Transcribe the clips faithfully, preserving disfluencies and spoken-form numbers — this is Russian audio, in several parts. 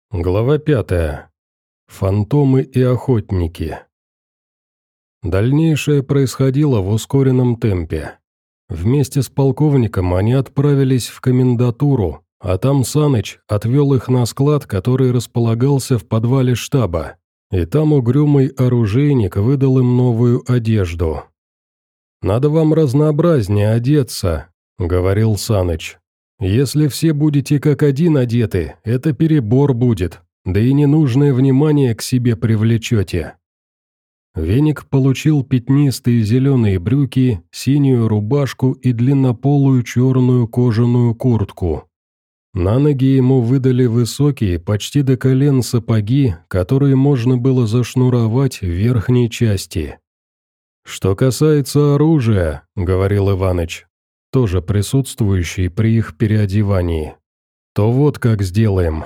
Глава пятая. Фантомы и охотники. Дальнейшее происходило в ускоренном темпе. Вместе с полковником они отправились в комендатуру, а там Саныч отвел их на склад, который располагался в подвале штаба, и там угрюмый оружейник выдал им новую одежду. «Надо вам разнообразнее одеться», — говорил Саныч. «Если все будете как один одеты, это перебор будет, да и ненужное внимание к себе привлечете». Веник получил пятнистые зеленые брюки, синюю рубашку и длиннополую черную кожаную куртку. На ноги ему выдали высокие, почти до колен сапоги, которые можно было зашнуровать в верхней части. «Что касается оружия», — говорил Иваныч, тоже присутствующий при их переодевании, то вот как сделаем.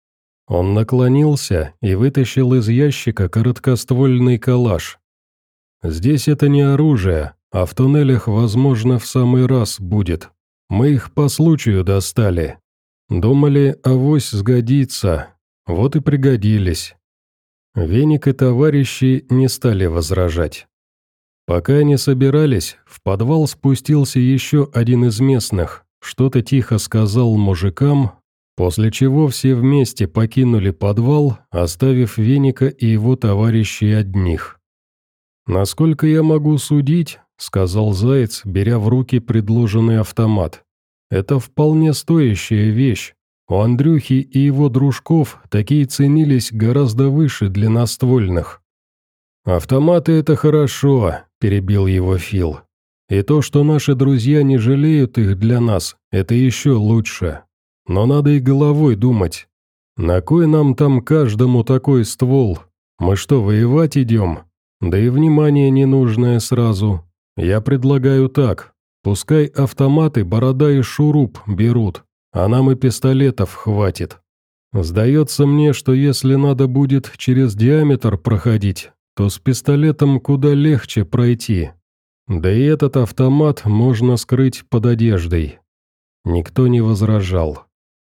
Он наклонился и вытащил из ящика короткоствольный калаш. Здесь это не оружие, а в туннелях, возможно, в самый раз будет. Мы их по случаю достали. Думали, авось сгодится, вот и пригодились. Веник и товарищи не стали возражать. Пока они собирались, в подвал спустился еще один из местных, что-то тихо сказал мужикам, после чего все вместе покинули подвал, оставив Веника и его товарищей одних. «Насколько я могу судить», — сказал Заяц, беря в руки предложенный автомат, — «это вполне стоящая вещь. У Андрюхи и его дружков такие ценились гораздо выше длинноствольных». «Автоматы — это хорошо», — перебил его Фил. «И то, что наши друзья не жалеют их для нас, это еще лучше. Но надо и головой думать. На кой нам там каждому такой ствол? Мы что, воевать идем? Да и внимание ненужное сразу. Я предлагаю так. Пускай автоматы Борода и Шуруп берут, а нам и пистолетов хватит. Сдается мне, что если надо будет через диаметр проходить, то с пистолетом куда легче пройти. Да и этот автомат можно скрыть под одеждой». Никто не возражал.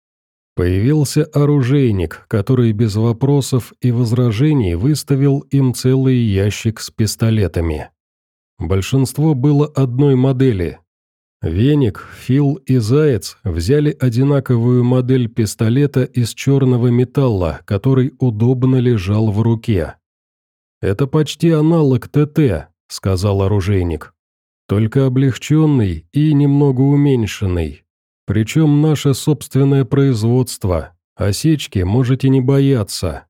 Появился оружейник, который без вопросов и возражений выставил им целый ящик с пистолетами. Большинство было одной модели. Веник, Фил и Заяц взяли одинаковую модель пистолета из черного металла, который удобно лежал в руке. «Это почти аналог ТТ», — сказал оружейник, — «только облегченный и немного уменьшенный. Причем наше собственное производство, осечки можете не бояться».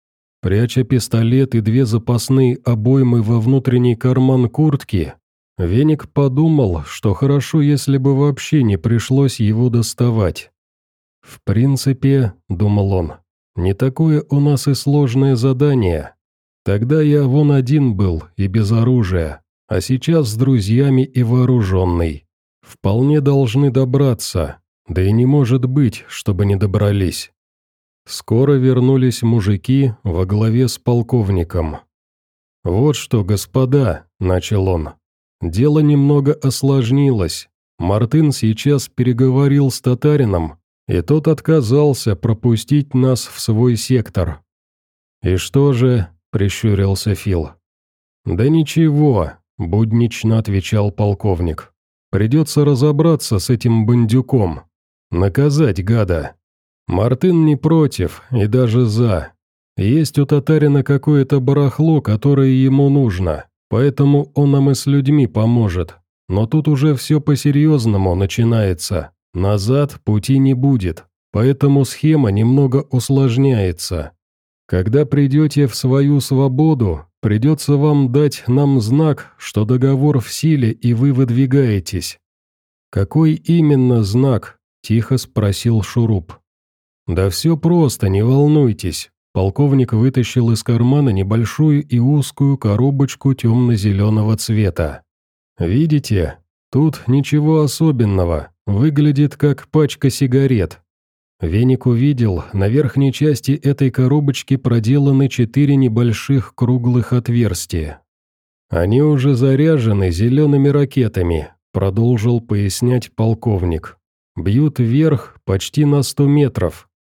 Пряча пистолет и две запасные обоймы во внутренний карман куртки, Веник подумал, что хорошо, если бы вообще не пришлось его доставать. «В принципе, — думал он, — не такое у нас и сложное задание. Тогда я вон один был и без оружия, а сейчас с друзьями и вооруженный. Вполне должны добраться, да и не может быть, чтобы не добрались». Скоро вернулись мужики во главе с полковником. «Вот что, господа», — начал он, — «дело немного осложнилось. Мартын сейчас переговорил с татарином, и тот отказался пропустить нас в свой сектор». «И что же?» — прищурился Фил. «Да ничего», — буднично отвечал полковник. «Придется разобраться с этим бандюком. Наказать гада. Мартын не против и даже за. Есть у татарина какое-то барахло, которое ему нужно, поэтому он нам и с людьми поможет. Но тут уже все по-серьезному начинается. Назад пути не будет, поэтому схема немного усложняется. Когда придете в свою свободу, придется вам дать нам знак, что договор в силе и вы выдвигаетесь». «Какой именно знак?» – тихо спросил Шуруп. «Да все просто, не волнуйтесь». Полковник вытащил из кармана небольшую и узкую коробочку темно-зеленого цвета. «Видите? Тут ничего особенного, выглядит как пачка сигарет». Веник увидел, на верхней части этой коробочки проделаны четыре небольших круглых отверстия. «Они уже заряжены зелеными ракетами», — продолжил пояснять полковник. «Бьют вверх почти на сто метров,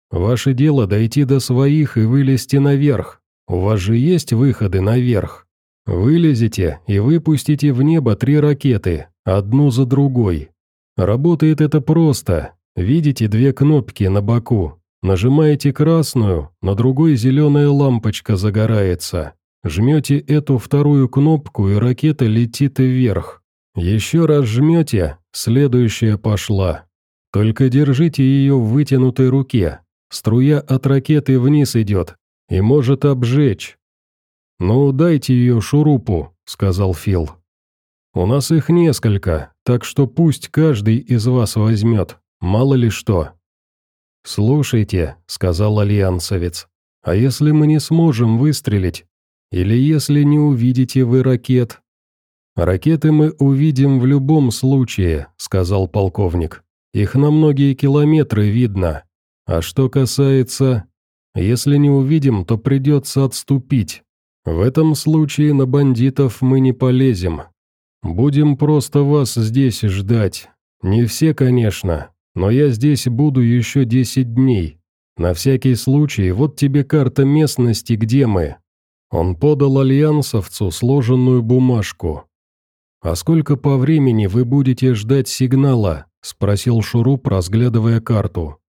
Ваше дело дойти до своих и вылезти наверх. У вас же есть выходы наверх. Вылезете и выпустите в небо три ракеты, одну за другой. Работает это просто. Видите две кнопки на боку? Нажимаете красную, на другой зеленая лампочка загорается. Жмете эту вторую кнопку, и ракета летит вверх. Еще раз жмете, следующая пошла. Только держите ее в вытянутой руке. Струя от ракеты вниз идет и может обжечь. «Ну, дайте ее шурупу», — сказал Фил. «У нас их несколько, так что пусть каждый из вас возьмет, мало ли что». «Слушайте», — сказал альянсовец, — «а если мы не сможем выстрелить? Или если не увидите вы ракет?» «Ракеты мы увидим в любом случае», — сказал полковник. «Их на многие километры видно. А что касается... Если не увидим, то придется отступить. В этом случае на бандитов мы не полезем. Будем просто вас здесь ждать. Не все, конечно, но я здесь буду еще десять дней. На всякий случай, вот тебе карта местности, где мы». Он подал альянсовцу сложенную бумажку. «А сколько по времени вы будете ждать сигнала?» – спросил Шуруп, разглядывая карту.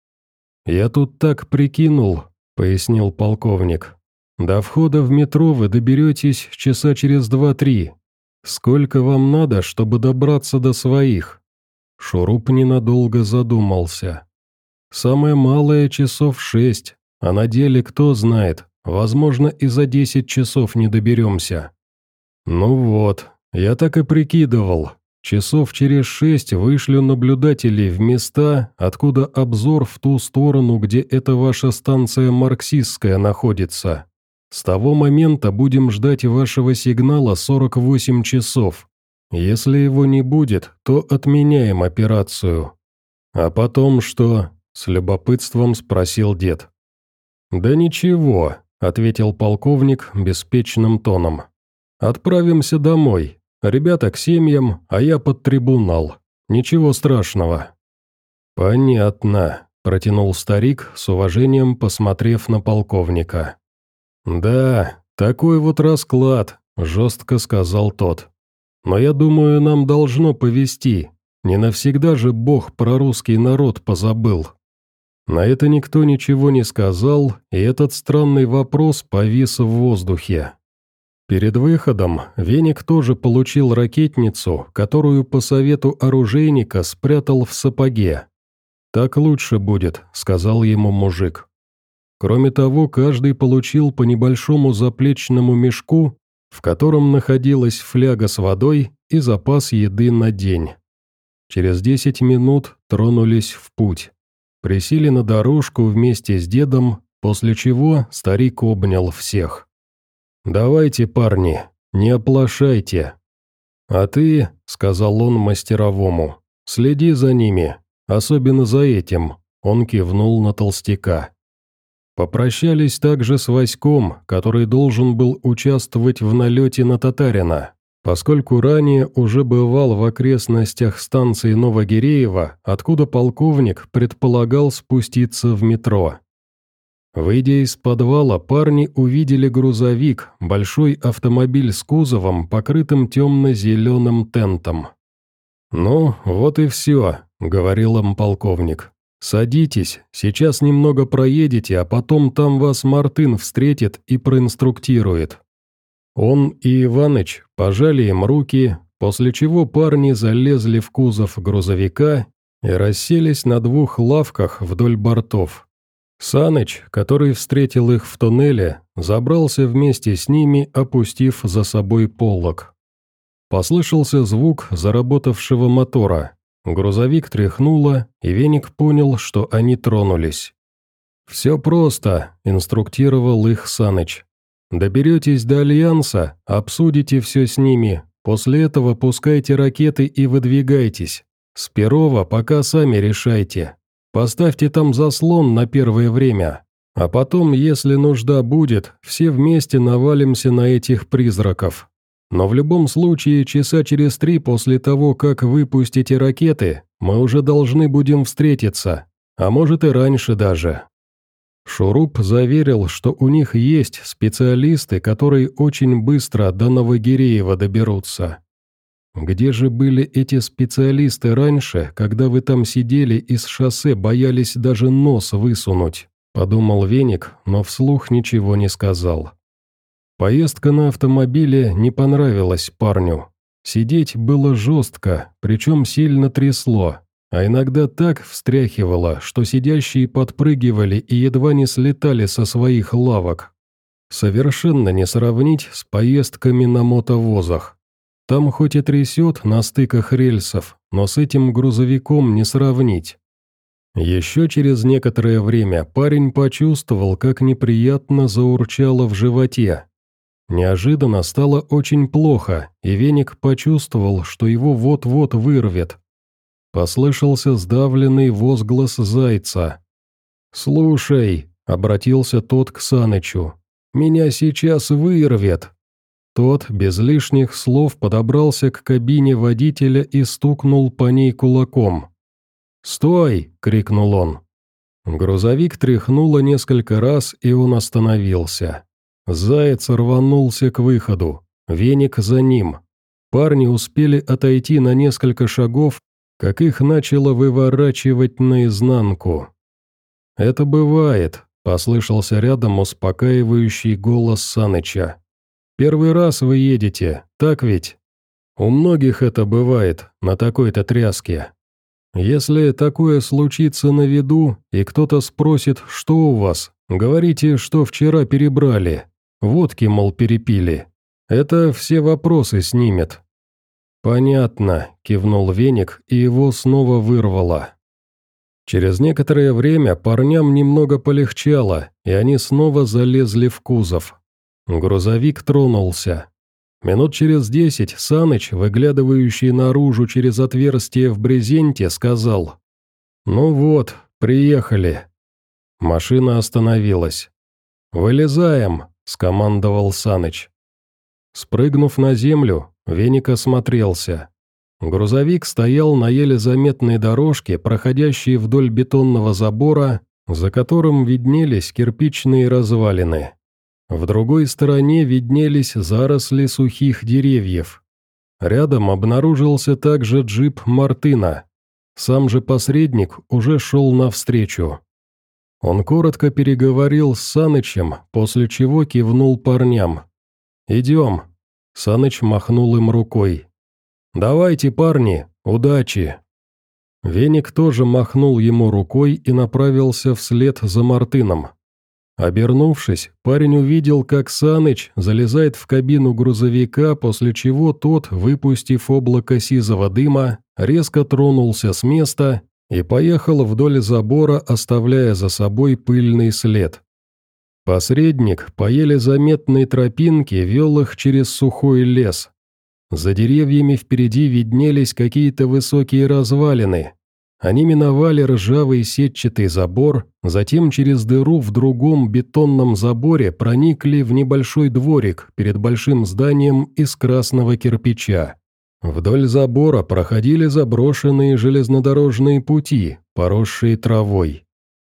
«Я тут так прикинул», – пояснил полковник. «До входа в метро вы доберетесь часа через два-три. Сколько вам надо, чтобы добраться до своих?» Шуруп ненадолго задумался. «Самое малое часов шесть, а на деле кто знает, возможно, и за десять часов не доберемся». «Ну вот, я так и прикидывал. Часов через шесть вышлю наблюдателей в места, откуда обзор в ту сторону, где эта ваша станция марксистская находится. С того момента будем ждать вашего сигнала сорок восемь часов. Если его не будет, то отменяем операцию». «А потом что?» – с любопытством спросил дед. «Да ничего», – ответил полковник беспечным тоном. «Отправимся домой. Ребята к семьям, а я под трибунал. Ничего страшного». «Понятно», – протянул старик, с уважением посмотрев на полковника. «Да, такой вот расклад», – жестко сказал тот. «Но я думаю, нам должно повезти. Не навсегда же Бог про русский народ позабыл». На это никто ничего не сказал, и этот странный вопрос повис в воздухе. Перед выходом Веник тоже получил ракетницу, которую по совету оружейника спрятал в сапоге. «Так лучше будет», — сказал ему мужик. Кроме того, каждый получил по небольшому заплечному мешку, в котором находилась фляга с водой и запас еды на день. Через десять минут тронулись в путь. Присели на дорожку вместе с дедом, после чего старик обнял всех. «Давайте, парни, не оплошайте». «А ты, — сказал он мастеровому, — следи за ними, особенно за этим», — он кивнул на толстяка. Попрощались также с Васьком, который должен был участвовать в налете на Татарина, поскольку ранее уже бывал в окрестностях станции Новогиреево, откуда полковник предполагал спуститься в метро. Выйдя из подвала, парни увидели грузовик, большой автомобиль с кузовом, покрытым темно-зеленым тентом. «Ну, вот и все», — говорил им полковник. «Садитесь, сейчас немного проедете, а потом там вас Мартын встретит и проинструктирует». Он и Иваныч пожали им руки, после чего парни залезли в кузов грузовика и расселись на двух лавках вдоль бортов. Саныч, который встретил их в туннеле, забрался вместе с ними, опустив за собой полог. Послышался звук заработавшего мотора. Грузовик тряхнуло, и Веник понял, что они тронулись. «Все просто», — инструктировал их Саныч. «Доберетесь до Альянса, обсудите все с ними, после этого пускайте ракеты и выдвигайтесь. С Перова пока сами решайте. Поставьте там заслон на первое время, а потом, если нужда будет, все вместе навалимся на этих призраков. Но в любом случае, часа через три после того, как выпустите ракеты, мы уже должны будем встретиться, а может и раньше даже». Шуруп заверил, что у них есть специалисты, которые очень быстро до Новогиреева доберутся. «Где же были эти специалисты раньше, когда вы там сидели и с шоссе боялись даже нос высунуть?» – подумал Веник, но вслух ничего не сказал. Поездка на автомобиле не понравилась парню. Сидеть было жестко, причем сильно трясло, а иногда так встряхивало, что сидящие подпрыгивали и едва не слетали со своих лавок. Совершенно не сравнить с поездками на мотовозах. Там хоть и трясет на стыках рельсов, но с этим грузовиком не сравнить. Еще через некоторое время парень почувствовал, как неприятно заурчало в животе. Неожиданно стало очень плохо, и Веник почувствовал, что его вот-вот вырвет. Послышался сдавленный возглас зайца. «Слушай», — обратился тот к Санычу, — «меня сейчас вырвет». Тот без лишних слов подобрался к кабине водителя и стукнул по ней кулаком. «Стой!» — крикнул он. Грузовик тряхнуло несколько раз, и он остановился. Заяц рванулся к выходу, Веник за ним. Парни успели отойти на несколько шагов, как их начало выворачивать наизнанку. «Это бывает», — послышался рядом успокаивающий голос Саныча. «Первый раз вы едете, так ведь? У многих это бывает на такой-то тряске. Если такое случится на виду, и кто-то спросит, что у вас, говорите, что вчера перебрали, водки, мол, перепили. Это все вопросы снимет». «Понятно», — кивнул Веник, и его снова вырвало. Через некоторое время парням немного полегчало, и они снова залезли в кузов. Грузовик тронулся. Минут через десять Саныч, выглядывающий наружу через отверстие в брезенте, сказал: «Ну вот, приехали». Машина остановилась. «Вылезаем», — скомандовал Саныч. Спрыгнув на землю, Веник осмотрелся. Грузовик стоял на еле заметной дорожке, проходящей вдоль бетонного забора, за которым виднелись кирпичные развалины. В другой стороне виднелись заросли сухих деревьев. Рядом обнаружился также джип Мартына. Сам же посредник уже шел навстречу. Он коротко переговорил с Санычем, после чего кивнул парням. «Идем». Саныч махнул им рукой. «Давайте, парни, удачи!» Веник тоже махнул ему рукой и направился вслед за Мартыном. Обернувшись, парень увидел, как Саныч залезает в кабину грузовика, после чего тот, выпустив облако сизого дыма, резко тронулся с места и поехал вдоль забора, оставляя за собой пыльный след. Посредник по еле заметной тропинке вел их через сухой лес. За деревьями впереди виднелись какие-то высокие развалины. Они миновали ржавый сетчатый забор, затем через дыру в другом бетонном заборе проникли в небольшой дворик перед большим зданием из красного кирпича. Вдоль забора проходили заброшенные железнодорожные пути, поросшие травой.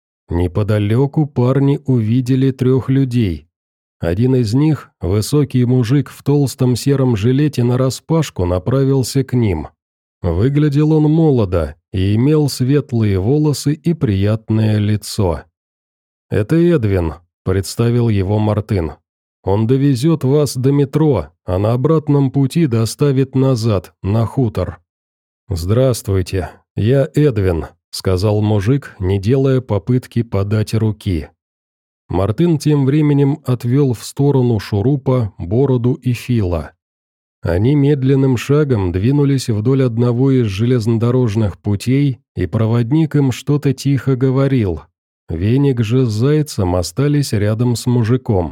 Неподалеку парни увидели трех людей. Один из них, высокий мужик в толстом сером жилете нараспашку, направился к ним. Выглядел он молодо и имел светлые волосы и приятное лицо. «Это Эдвин», — представил его Мартын. «Он довезет вас до метро, а на обратном пути доставит назад, на хутор». «Здравствуйте, я Эдвин», — сказал мужик, не делая попытки подать руки. Мартын тем временем отвел в сторону Шурупа, Бороду и Фила. Они медленным шагом двинулись вдоль одного из железнодорожных путей, и проводник им что-то тихо говорил. Веник же с Зайцем остались рядом с мужиком.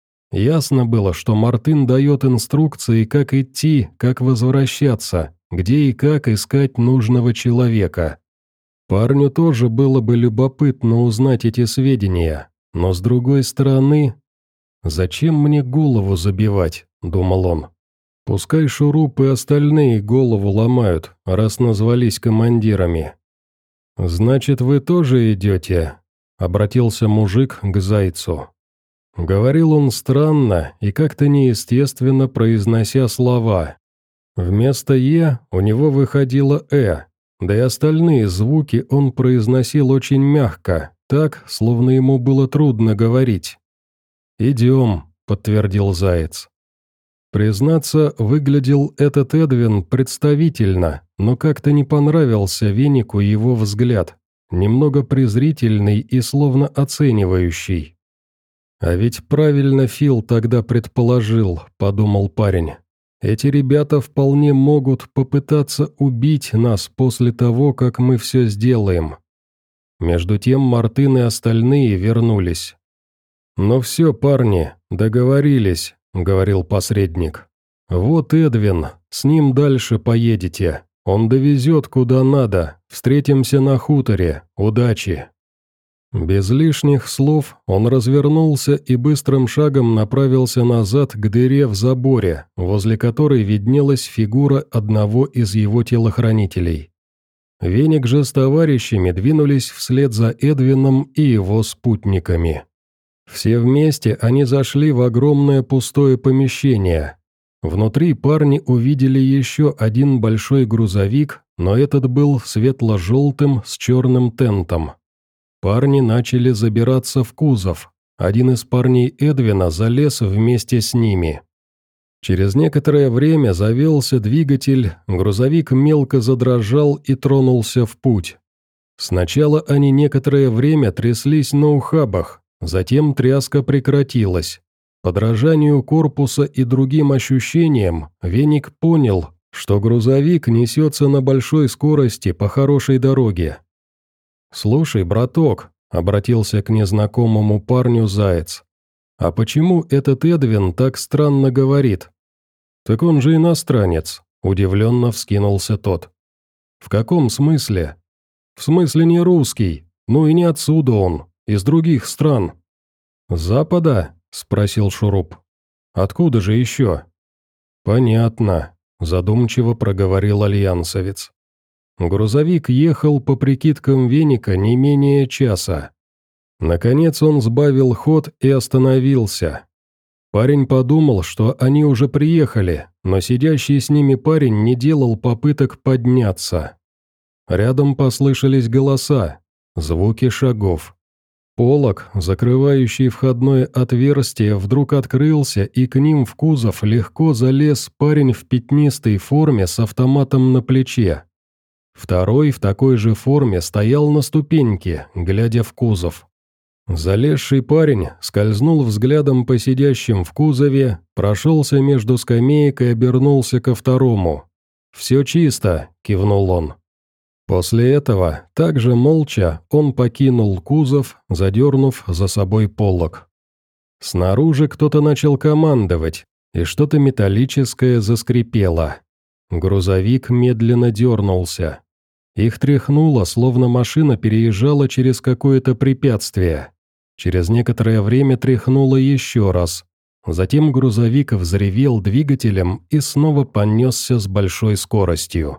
Ясно было, что Мартын дает инструкции, как идти, как возвращаться, где и как искать нужного человека. Парню тоже было бы любопытно узнать эти сведения, но с другой стороны... «Зачем мне голову забивать?» – думал он. «Пускай Шуруп и остальные голову ломают, раз назвались командирами». «Значит, вы тоже идете?» обратился мужик к Зайцу. Говорил он странно и как-то неестественно, произнося слова. Вместо «е» у него выходило «э», да и остальные звуки он произносил очень мягко, так, словно ему было трудно говорить. «Идем», — подтвердил Заяц. Признаться, выглядел этот Эдвин представительно, но как-то не понравился Венику его взгляд, немного презрительный и словно оценивающий. «А ведь правильно Фил тогда предположил», — подумал парень. «Эти ребята вполне могут попытаться убить нас после того, как мы все сделаем». Между тем Мартын и остальные вернулись. «Ну все, парни, договорились», — говорил посредник. «Вот Эдвин, с ним дальше поедете. Он довезет куда надо. Встретимся на хуторе. Удачи». Без лишних слов он развернулся и быстрым шагом направился назад к дыре в заборе, возле которой виднелась фигура одного из его телохранителей. Веник же с товарищами двинулись вслед за Эдвином и его спутниками. Все вместе они зашли в огромное пустое помещение. Внутри парни увидели еще один большой грузовик, но этот был светло-желтым с черным тентом. Парни начали забираться в кузов. Один из парней Эдвина залез вместе с ними. Через некоторое время завелся двигатель, грузовик мелко задрожал и тронулся в путь. Сначала они некоторое время тряслись на ухабах, затем тряска прекратилась. По дрожанию корпуса и другим ощущениям Веник понял, что грузовик несется на большой скорости по хорошей дороге. «Слушай, браток», — обратился к незнакомому парню Заяц, «а почему этот Эдвин так странно говорит?» «Так он же иностранец», — удивленно вскинулся тот. «В каком смысле?» «В смысле не русский, ну и не отсюда он, из других стран». «С Запада?» — спросил Шуруп. «Откуда же еще?» «Понятно», — задумчиво проговорил альянсовец. Грузовик ехал по прикидкам Веника не менее часа. Наконец он сбавил ход и остановился. Парень подумал, что они уже приехали, но сидящий с ними парень не делал попыток подняться. Рядом послышались голоса, звуки шагов. Полог, закрывающий входное отверстие, вдруг открылся, и к ним в кузов легко залез парень в пятнистой форме с автоматом на плече. Второй в такой же форме стоял на ступеньке, глядя в кузов. Залезший парень скользнул взглядом по сидящим в кузове, прошелся между скамеек и обернулся ко второму. «Все чисто», — кивнул он. После этого, также молча, он покинул кузов, задернув за собой полог. Снаружи кто-то начал командовать, и что-то металлическое заскрипело. Грузовик медленно дернулся. Их тряхнуло, словно машина переезжала через какое-то препятствие. Через некоторое время тряхнуло еще раз. Затем грузовик взревел двигателем и снова понесся с большой скоростью.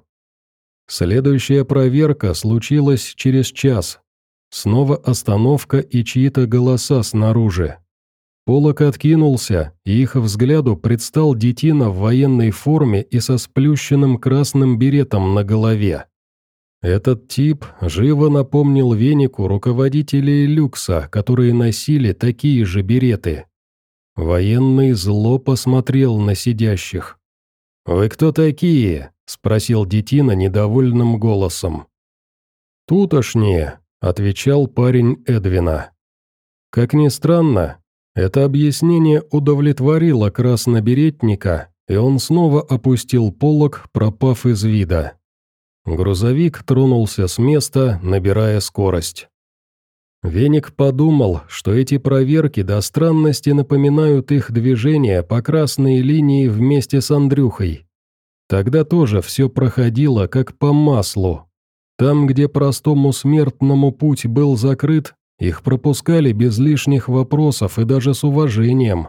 Следующая проверка случилась через час. Снова остановка и чьи-то голоса снаружи. Полог откинулся, и их взгляду предстал детина в военной форме и со сплющенным красным беретом на голове. Этот тип живо напомнил Венику руководителей люкса, которые носили такие же береты. Военный зло посмотрел на сидящих. «Вы кто такие?» – спросил детина недовольным голосом. «Тутошние», – отвечал парень Эдвина. Как ни странно, это объяснение удовлетворило красноберетника, и он снова опустил полог, пропав из вида. Грузовик тронулся с места, набирая скорость. Веник подумал, что эти проверки до странности напоминают их движение по красной линии вместе с Андрюхой. Тогда тоже все проходило как по маслу. Там, где простому смертному путь был закрыт, их пропускали без лишних вопросов и даже с уважением.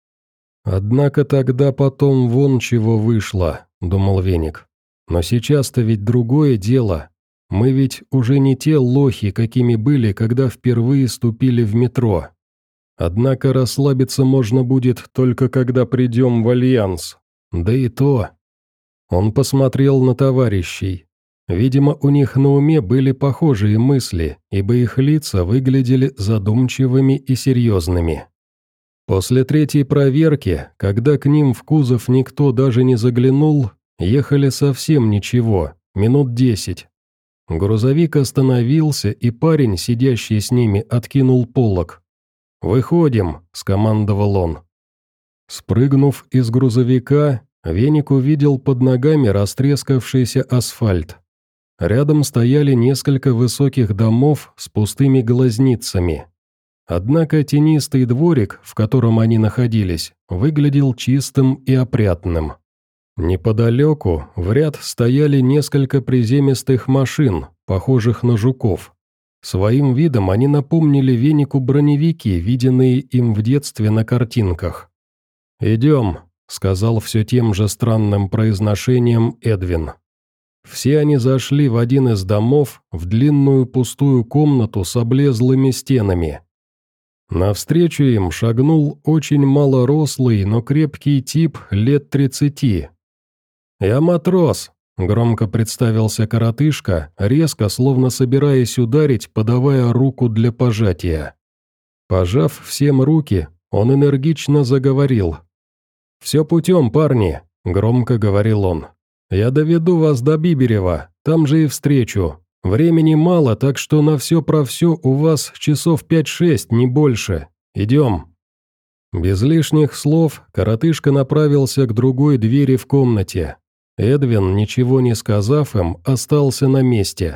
«Однако тогда потом вон чего вышло», — думал Веник. «Но сейчас-то ведь другое дело. Мы ведь уже не те лохи, какими были, когда впервые ступили в метро. Однако расслабиться можно будет только когда придем в Альянс. Да и то. Он посмотрел на товарищей. Видимо, у них на уме были похожие мысли, ибо их лица выглядели задумчивыми и серьезными. После третьей проверки, когда к ним в кузов никто даже не заглянул, ехали совсем ничего, минут десять. Грузовик остановился, и парень, сидящий с ними, откинул полог. «Выходим», — скомандовал он. Спрыгнув из грузовика, Веник увидел под ногами растрескавшийся асфальт. Рядом стояли несколько высоких домов с пустыми глазницами. Однако тенистый дворик, в котором они находились, выглядел чистым и опрятным. Неподалеку в ряд стояли несколько приземистых машин, похожих на жуков. Своим видом они напомнили Венику броневики, виденные им в детстве на картинках. «Идем», — сказал все тем же странным произношением Эдвин. Все они зашли в один из домов, в длинную пустую комнату с облезлыми стенами. Навстречу им шагнул очень малорослый, но крепкий тип лет тридцати. «Я матрос», — громко представился коротышка, резко, словно собираясь ударить, подавая руку для пожатия. Пожав всем руки, он энергично заговорил. «Все путем, парни», — громко говорил он. «Я доведу вас до Биберева, там же и встречу. Времени мало, так что на все про все у вас часов пять-шесть, не больше. Идем». Без лишних слов коротышка направился к другой двери в комнате. Эдвин, ничего не сказав им, остался на месте.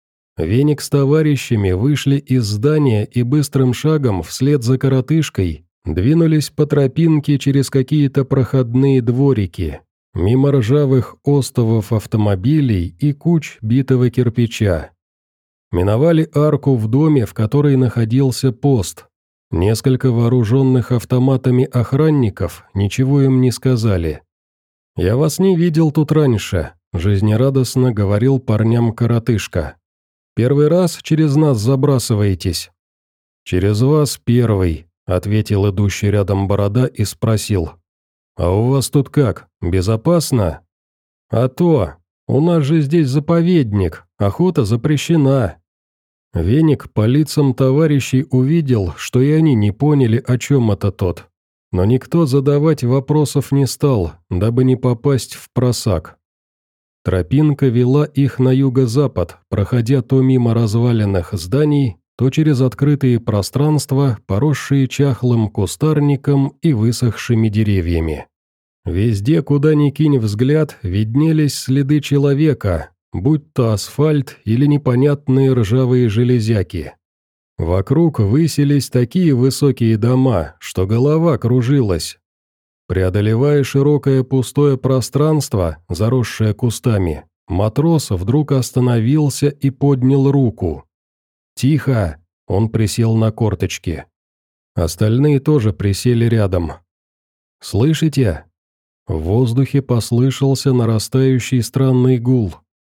Веник с товарищами вышли из здания и быстрым шагом вслед за коротышкой двинулись по тропинке через какие-то проходные дворики, мимо ржавых остовов автомобилей и куч битого кирпича. Миновали арку в доме, в которой находился пост. Несколько вооруженных автоматами охранников ничего им не сказали. «Я вас не видел тут раньше», — жизнерадостно говорил парням коротышка. «Первый раз через нас забрасываетесь?» «Через вас первый», — ответил идущий рядом борода и спросил. «А у вас тут как, безопасно?» «А то, у нас же здесь заповедник, охота запрещена». Веник по лицам товарищей увидел, что и они не поняли, о чем это тот. Но никто задавать вопросов не стал, дабы не попасть в просак. Тропинка вела их на юго-запад, проходя то мимо разваленных зданий, то через открытые пространства, поросшие чахлым кустарником и высохшими деревьями. Везде, куда ни кинь взгляд, виднелись следы человека, будь то асфальт или непонятные ржавые железяки. Вокруг высились такие высокие дома, что голова кружилась. Преодолевая широкое пустое пространство, заросшее кустами, матрос вдруг остановился и поднял руку. «Тихо!» – он присел на корточки. Остальные тоже присели рядом. «Слышите?» В воздухе послышался нарастающий странный гул.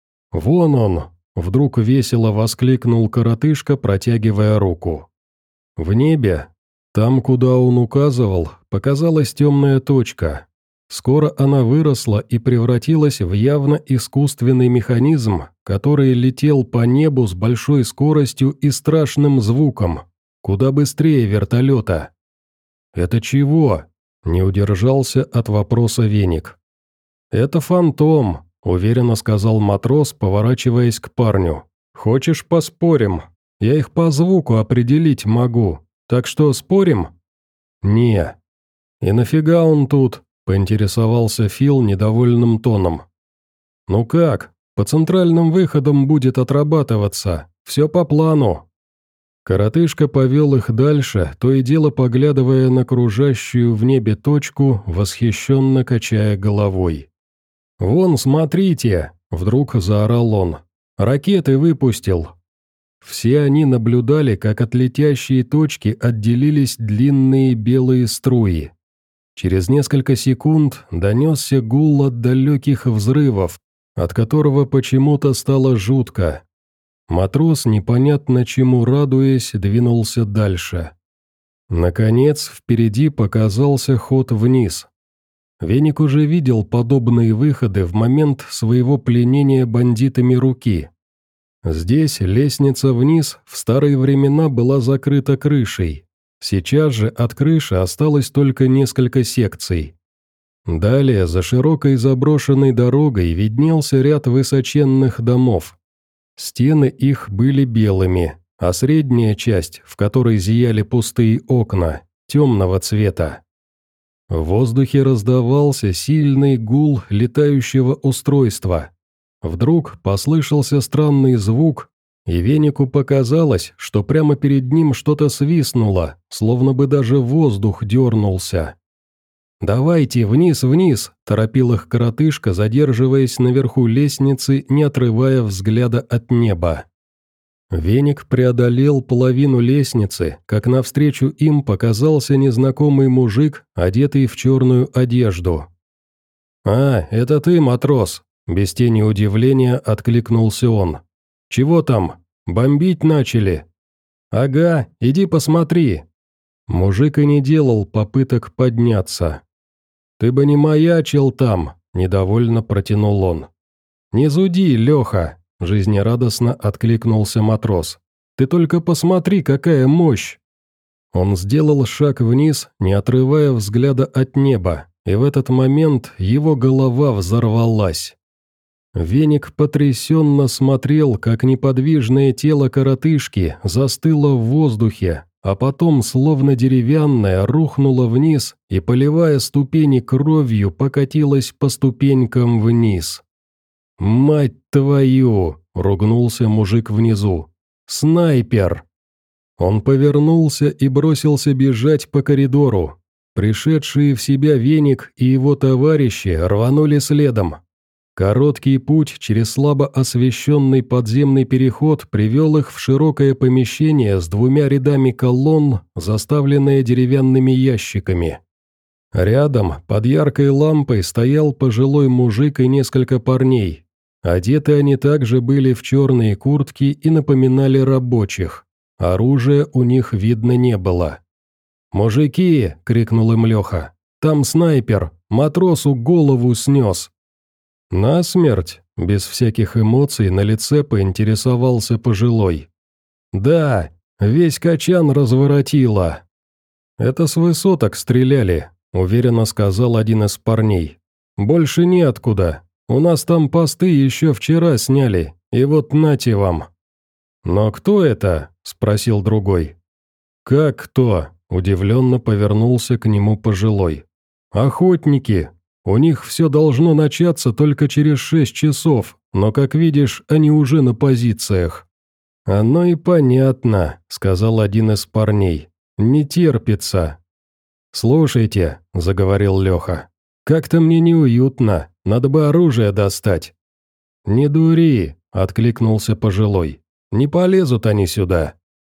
«Вон он!» – вдруг весело воскликнул коротышка, протягивая руку. В небе, там, куда он указывал, показалась темная точка. Скоро она выросла и превратилась в явно искусственный механизм, который летел по небу с большой скоростью и страшным звуком, куда быстрее вертолета. «Это чего?» – не удержался от вопроса Веник. «Это фантом», – уверенно сказал матрос, поворачиваясь к парню. «Хочешь, поспорим? Я их по звуку определить могу, так что спорим?» «Не». «И нафига он тут?» – поинтересовался Фил недовольным тоном. «Ну как, по центральным выходам будет отрабатываться, все по плану». Коротышка повел их дальше, то и дело поглядывая на кружащую в небе точку, восхищенно качая головой. «Вон, смотрите!» – вдруг заорал он. «Ракеты выпустил!» Все они наблюдали, как от летящей точки отделились длинные белые струи. Через несколько секунд донесся гул от далеких взрывов, от которого почему-то стало жутко. Матрос, непонятно чему радуясь, двинулся дальше. Наконец, впереди показался ход вниз. Веник уже видел подобные выходы в момент своего пленения бандитами руки. Здесь лестница вниз в старые времена была закрыта крышей. Сейчас же от крыши осталось только несколько секций. Далее, за широкой заброшенной дорогой виднелся ряд высоченных домов. Стены их были белыми, а средняя часть, в которой зияли пустые окна, темного цвета. В воздухе раздавался сильный гул летающего устройства. Вдруг послышался странный звук, и Венику показалось, что прямо перед ним что-то свистнуло, словно бы даже воздух дернулся. «Давайте, вниз, вниз!» – торопил их коротышка, задерживаясь наверху лестницы, не отрывая взгляда от неба. Веник преодолел половину лестницы, как навстречу им показался незнакомый мужик, одетый в черную одежду. «А, это ты, матрос!» – без тени удивления откликнулся он. «Чего там? Бомбить начали?» «Ага, иди посмотри!» Мужик и не делал попыток подняться. «Ты бы не маячил там!» – недовольно протянул он. «Не зуди, Леха!» – жизнерадостно откликнулся матрос. «Ты только посмотри, какая мощь!» Он сделал шаг вниз, не отрывая взгляда от неба, и в этот момент его голова взорвалась. Веник потрясенно смотрел, как неподвижное тело коротышки застыло в воздухе, а потом, словно деревянное, рухнуло вниз и, поливая ступени кровью, покатилось по ступенькам вниз. «Мать твою!» – ругнулся мужик внизу. «Снайпер!» Он повернулся и бросился бежать по коридору. Пришедшие в себя Веник и его товарищи рванули следом. Короткий путь через слабо освещенный подземный переход привел их в широкое помещение с двумя рядами колонн, заставленное деревянными ящиками. Рядом, под яркой лампой, стоял пожилой мужик и несколько парней. Одеты они также были в черные куртки и напоминали рабочих. Оружия у них видно не было. «Мужики!» — крикнул им Леха. «Там снайпер! Матросу голову снес!» «Насмерть?» – без всяких эмоций на лице поинтересовался пожилой. «Да, весь качан разворотило». «Это с высоток стреляли», – уверенно сказал один из парней. «Больше неоткуда. У нас там посты еще вчера сняли, и вот нате вам». «Но кто это?» – спросил другой. «Как кто?» – удивленно повернулся к нему пожилой. «Охотники. У них все должно начаться только через шесть часов, но, как видишь, они уже на позициях». «Оно и понятно», — сказал один из парней. «Не терпится». «Слушайте», — заговорил Леха, — «как-то мне неуютно, надо бы оружие достать». «Не дури», — откликнулся пожилой, — «не полезут они сюда».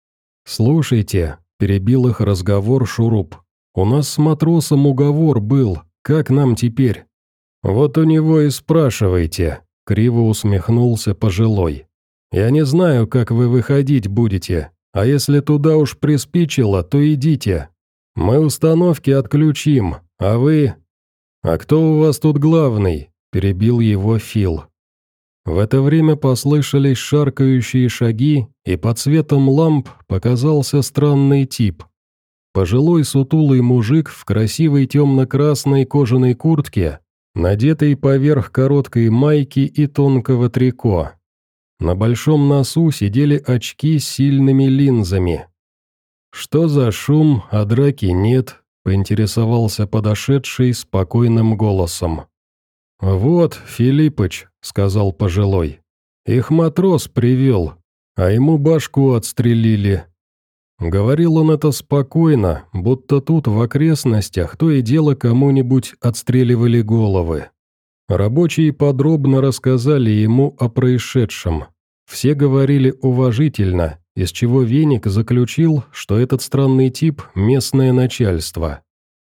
«Слушайте», — перебил их разговор Шуруп, — «у нас с матросом уговор был. Как нам теперь?» «Вот у него и спрашивайте», — криво усмехнулся пожилой. «Я не знаю, как вы выходить будете, а если туда уж приспичило, то идите. Мы установки отключим, а вы...» «А кто у вас тут главный?» — перебил его Фил. В это время послышались шаркающие шаги, и под светом ламп показался странный тип. Пожилой сутулый мужик в красивой темно-красной кожаной куртке, надетой поверх короткой майки и тонкого трико. На большом носу сидели очки с сильными линзами. «Что за шум, а драки нет?» – поинтересовался подошедший спокойным голосом. «Вот, Филиппыч», – сказал пожилой, – «их матрос привел, а ему башку отстрелили». Говорил он это спокойно, будто тут в окрестностях то и дело кому-нибудь отстреливали головы. Рабочие подробно рассказали ему о происшедшем. Все говорили уважительно, из чего Веник заключил, что этот странный тип – местное начальство.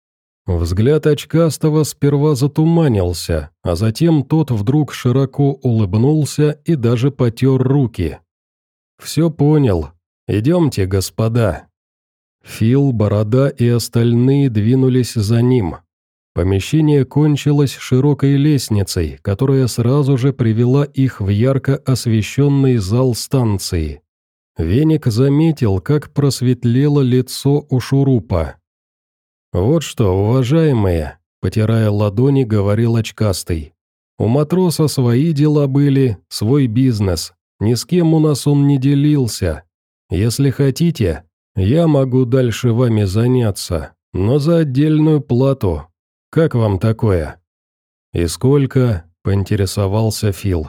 Взгляд очкастого сперва затуманился, а затем тот вдруг широко улыбнулся и даже потер руки. «Все понял. Идемте, господа». Фил, Борода и остальные двинулись за ним. Помещение кончилось широкой лестницей, которая сразу же привела их в ярко освещенный зал станции. Веник заметил, как просветлело лицо у шурупа. «Вот что, уважаемые», — потирая ладони, говорил очкастый, «у матроса свои дела были, свой бизнес, ни с кем у нас он не делился. Если хотите, я могу дальше вами заняться, но за отдельную плату. Как вам такое?» «И сколько?» — поинтересовался Фил.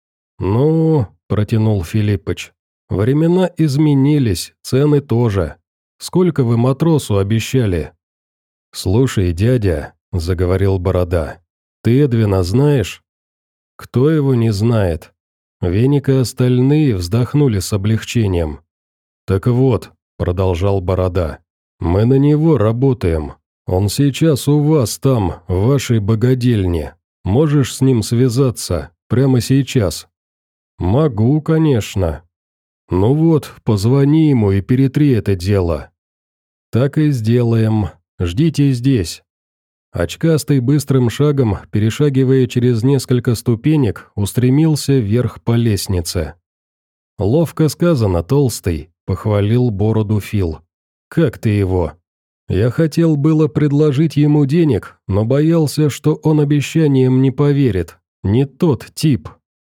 «Ну», — протянул Филиппыч, — «времена изменились, цены тоже. Сколько вы матросу обещали?» «Слушай, дядя», — заговорил Борода, — «ты Эдвина знаешь?» «Кто его не знает?» Веник и остальные вздохнули с облегчением. «Так вот», — продолжал Борода, — «мы на него работаем. Он сейчас у вас там, в вашей богадельне. Можешь с ним связаться, прямо сейчас?» «Могу, конечно». «Ну вот, позвони ему и перетри это дело». «Так и сделаем. Ждите здесь». Очкастый быстрым шагом, перешагивая через несколько ступенек, устремился вверх по лестнице. «Ловко сказано, толстый», — похвалил бороду Фил. «Как ты его?» «Я хотел было предложить ему денег, но боялся, что он обещаниям не поверит. Не тот тип».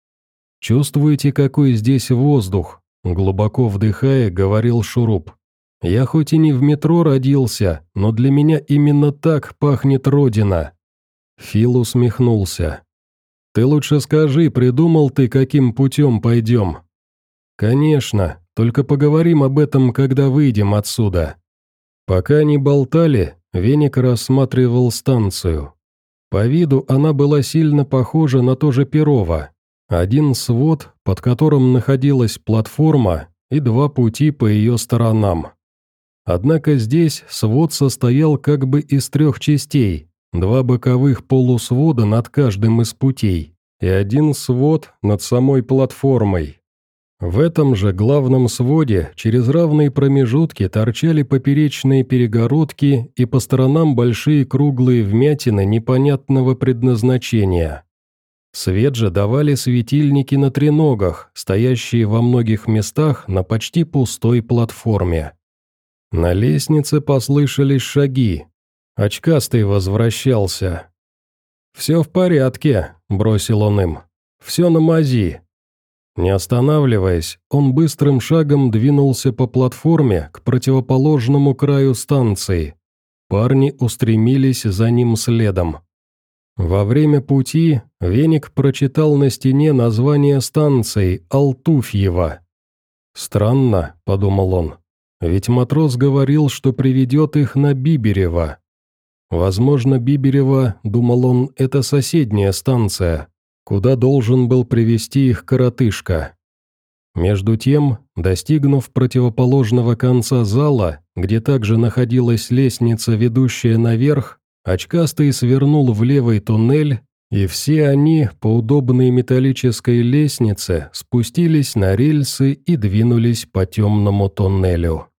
«Чувствуете, какой здесь воздух?» — глубоко вдыхая, говорил Шуруп. «Я хоть и не в метро родился, но для меня именно так пахнет родина». Фил усмехнулся. «Ты лучше скажи, придумал ты, каким путем пойдем?» «Конечно, только поговорим об этом, когда выйдем отсюда». Пока они болтали, Веник рассматривал станцию. По виду она была сильно похожа на то же Перово. Один свод, под которым находилась платформа, и два пути по ее сторонам. Однако здесь свод состоял как бы из трех частей, два боковых полусвода над каждым из путей, и один свод над самой платформой. В этом же главном своде через равные промежутки торчали поперечные перегородки и по сторонам большие круглые вмятины непонятного предназначения. Свет же давали светильники на треногах, стоящие во многих местах на почти пустой платформе. На лестнице послышались шаги. Очкастый возвращался. «Все в порядке», — бросил он им. «Все на мази». Не останавливаясь, он быстрым шагом двинулся по платформе к противоположному краю станции. Парни устремились за ним следом. Во время пути Веник прочитал на стене название станции Алтуфьево. «Странно», — подумал он, — «ведь матрос говорил, что приведет их на Биберево». Возможно, Биберево, думал он, это соседняя станция, куда должен был привести их коротышка. Между тем, достигнув противоположного конца зала, где также находилась лестница, ведущая наверх, очкастый свернул в левый туннель, и все они по удобной металлической лестнице спустились на рельсы и двинулись по темному туннелю.